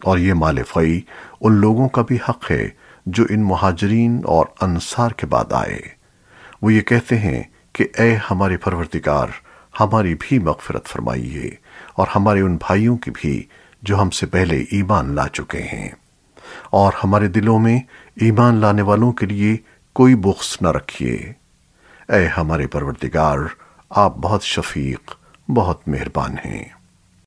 और ये माल फ़ई उन लोगों का भी हक है जो इन मुहाजिरीन और अंसार के बाद आए। वो ये कहते हैं कि ए हमारे परवरदिगार, हमारी भी मग़फ़िरत फरमाइए और हमारे उन भाइयों की भी जो हमसे पहले ईमान ला चुके हैं, और हमारे दिलों में ईमान लाने वालों के लिए कोई बुग़्ज़ न रखिए। ए हमारे परवरदिगार, आप बहुत शफ़ीक़, बहुत मेहरबान हैं।